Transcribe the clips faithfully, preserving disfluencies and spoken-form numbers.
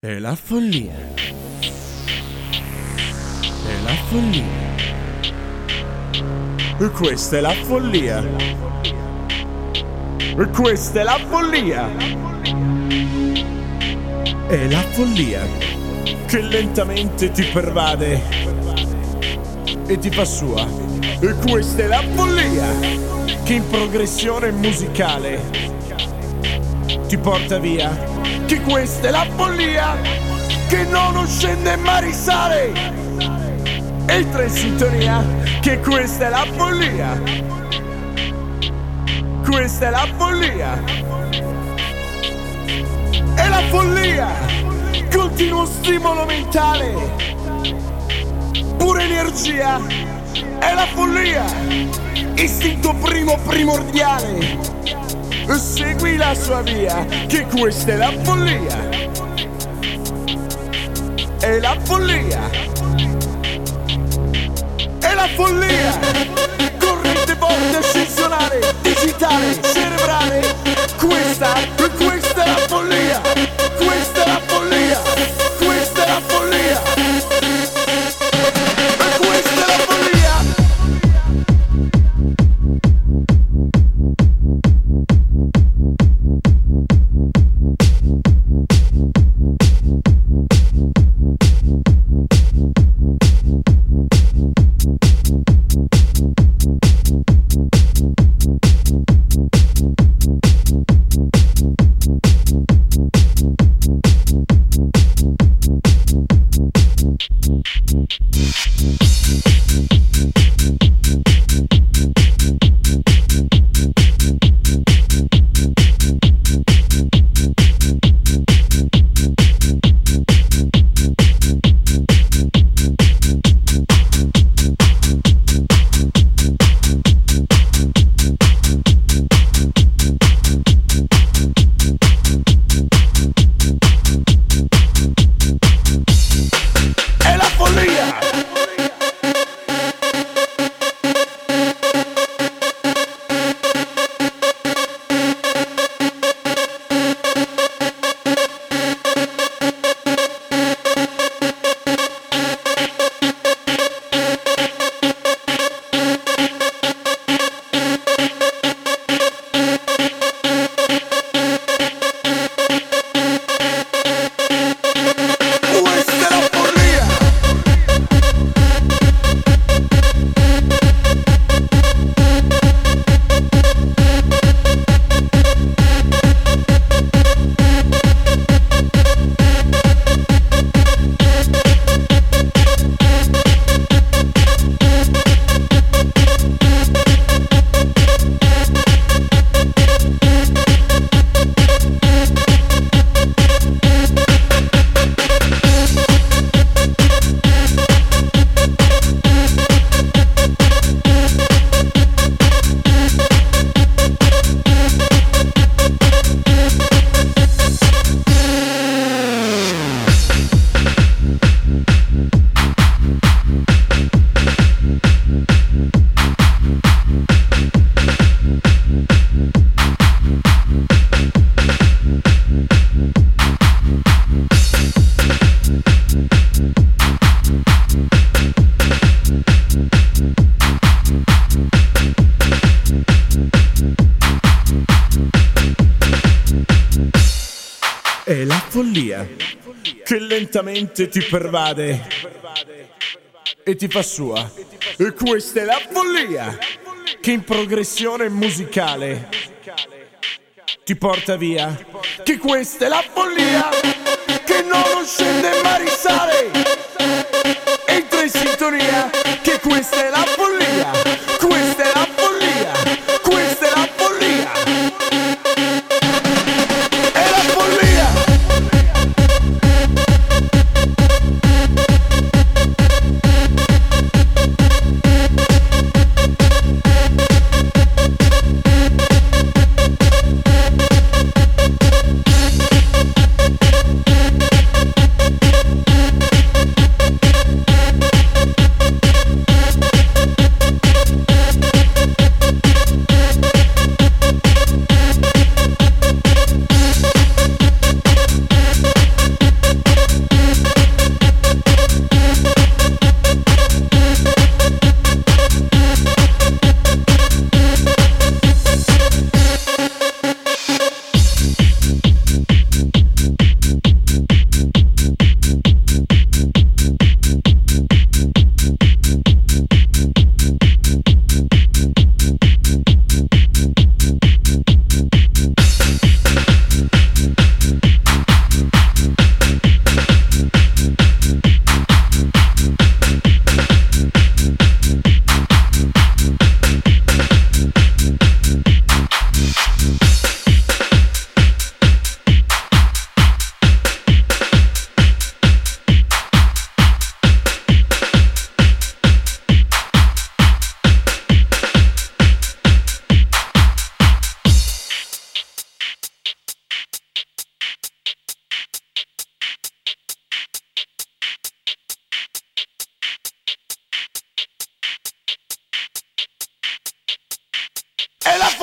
È la follia. È la follia. E questa è la follia. E questa è la follia. È la follia che lentamente ti pervade e ti fa sua. E questa è la follia che in progressione musicale ti porta via. Che questa è la follia che non scende ma risale. Entra in sintonia. Che questa è la follia. Questa è la follia. È la follia. Continuo stimolo mentale, pura energia. È la follia. Istinto primo primordiale. Segui la sua via. Che questa è la follia. È la follia. È la follia. Corrente forte ascensionale, digitale, cerebrale. Questa, questa è la follia. Questa è la follia. Questa è la follia. E questa è la follia. È la follia che lentamente ti pervade e ti fa sua. E questa è la follia che in progressione musicale ti porta via. Che questa è la follia che non scende ma risale. Entra in sintonia. Che questa è la follia. Questa è la follia. Questa è la follia. È la follia.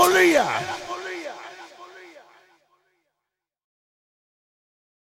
follia!